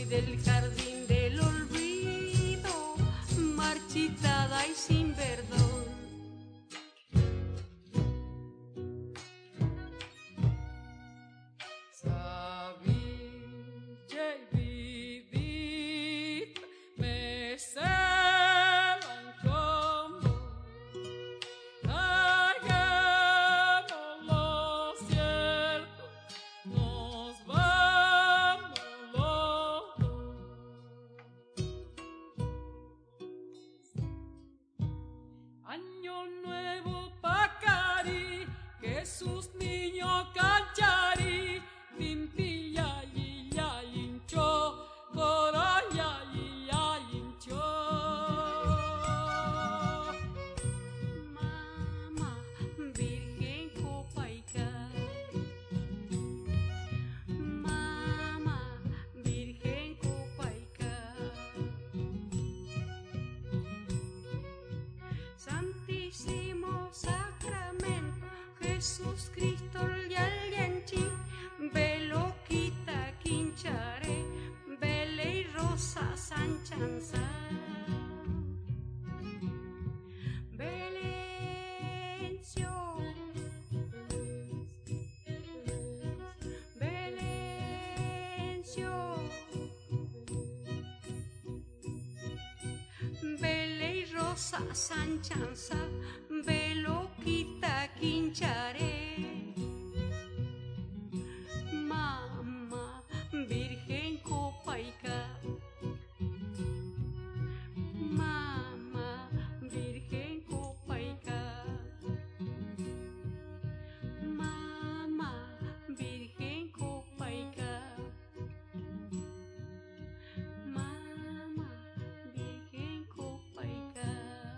del jardín del olvido, marchitada y sin perdón. Año nuevo Pacari, Jesús niño Cachari, Tinti ya hincho, Cora ya hincho. Mamá, Virgen Copaica. Mamá, Virgen Copaica. Santísimo Sacramento, Jesús Cristo Yalyanchi, velo quita quinchare, vele y rosa sanchanza. Belencio, Belencio, vele y rosa sanchanza, velo quita quinchare. Mamá, Virgen Copaica. Mamá, Virgen Copaica. Mamá, Virgen Copaica. Mamá, Virgen Copaica.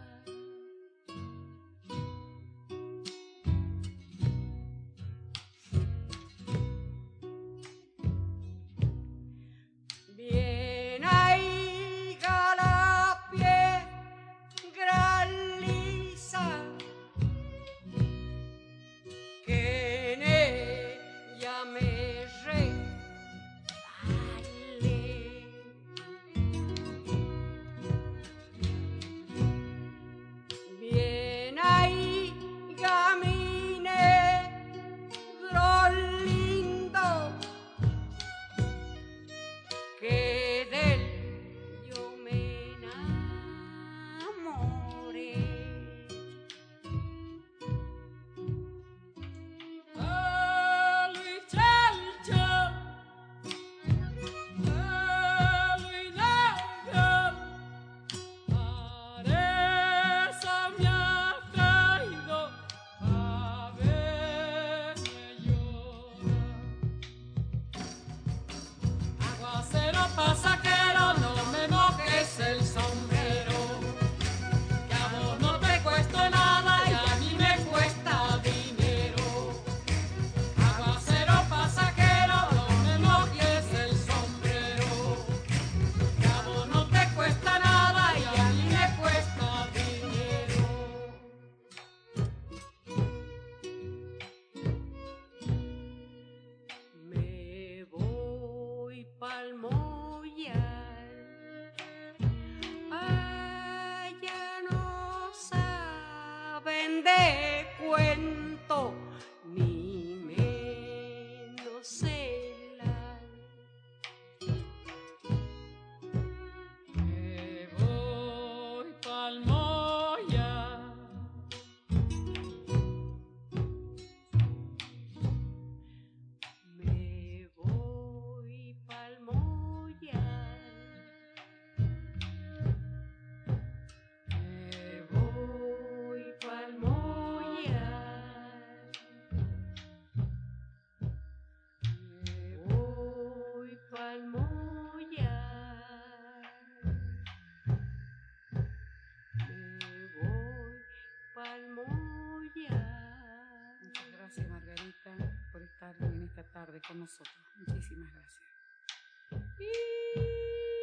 Bien ahí, Galapie, gran lisa, que en ella me regale. Bien ahí, Gamine, gran lindo, que de él yo me enamoré. Luis Chalchal, Luis Nangel, Aresa me ha traído a verme llorar. Aguacero pasajero, no me mojes el sombrero, que a vos no te cuesta nada y a mí me cuesta dinero. Aguacero pasajero, no me mojes el sombrero, que a vos no te cuesta nada y a mí me cuesta dinero. Me voy pa'l Moyal, allá no saben de cuento, ni menos celar. Me voy pa'l Moyal. Me voy pa'l Moyal. Me voy pa'l Moyal. Me voy pa'l Moyal. Me voy pa'l Moyal. Muchas gracias, Margarita, por estar en esta tarde con nosotros. Muchísimas gracias.